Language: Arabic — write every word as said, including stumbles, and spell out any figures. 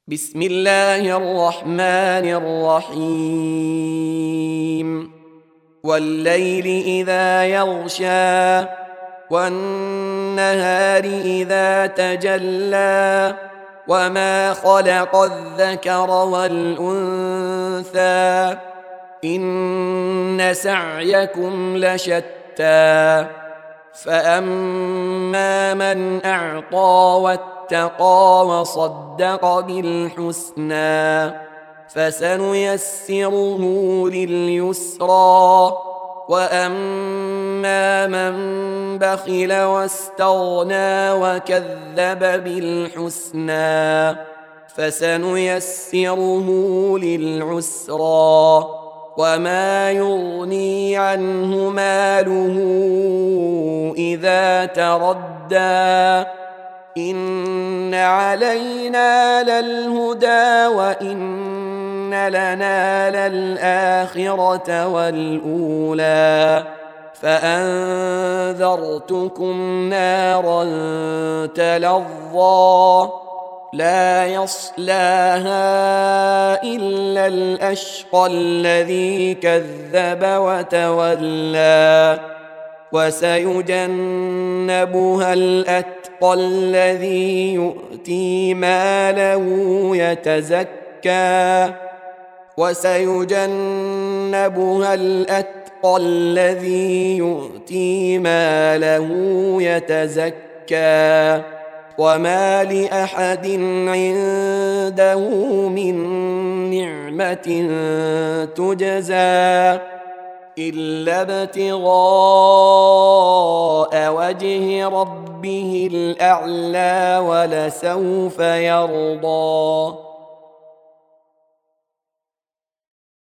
بسم الله الرحمن الرحيم والليل إذا يغشى والنهار إذا تجلى وما خلق الذكر والأنثى إن سعيكم لشتى فأما من أعطى واتقى وصدق بالحسنى فسنيسره لليسرى وأما من بخل واستغنى وكذب بالحسنى فسنيسره للعسرى وما يغني عنه ماله إذا تردى إن علينا للهدى وإن لنا للآخرة والأولى فأنذرتكم نارا تلظى لا يصلاها إلا الأشقى الذي كذب وتولى وسيجنبها الأتقى الذي يؤتي ماله يتزكى وسيجنبها الأتقى الذي يؤتي ماله يتزكى وما لأحد عنده من نعمة تجزى إلا ابتغاء وجه ربه الأعلى ولسوف يرضى.